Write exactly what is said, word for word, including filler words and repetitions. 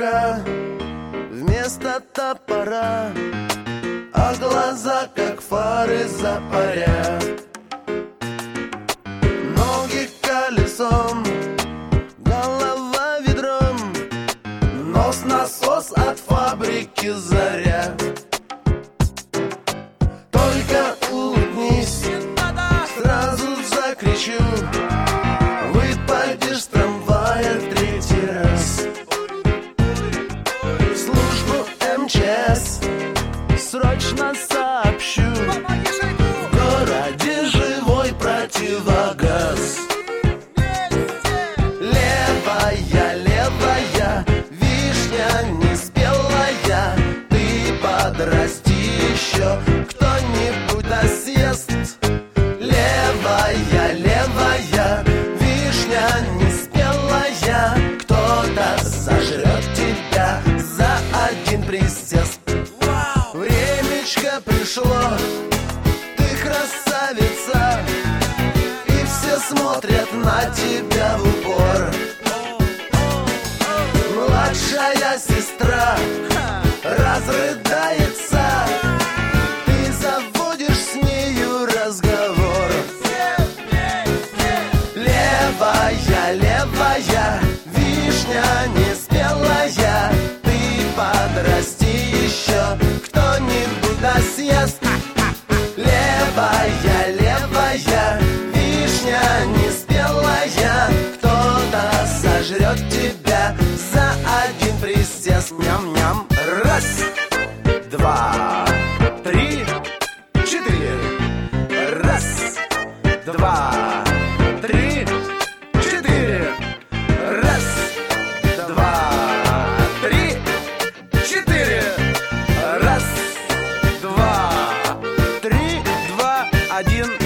рука вместо топора, а глаза как фары запаря. Ноги колесом, голова ведром, нос насос от фабрики «Заря». Только улыбнись, сразу закричу, выпадешь с трамвая в третий раз. В службу эм че эс срочно сообщу, в городе живой противогаз. Левая, левая, вишня не спелая, ты подрасти еще, кто-нибудь да съест. Левая, левая, вишня не спелая, кто-то сожрет тебя за один присест. Времечко пришло, ты красавица, и все смотрят на тебя в упор. Младшая сестра разрыдается, ты заводишь с нею разговор. Левая, левая, вишня не спелая, ты подрасти еще, кто-нибудь да съест. Левая, левая, вишня не спелая, кто-то сожрет тебя за один присест. Ням-ням. Раз, два, три, четыре. Раз, два, три, четыре. Раз, два, три, четыре. Раз, два, три, два, один.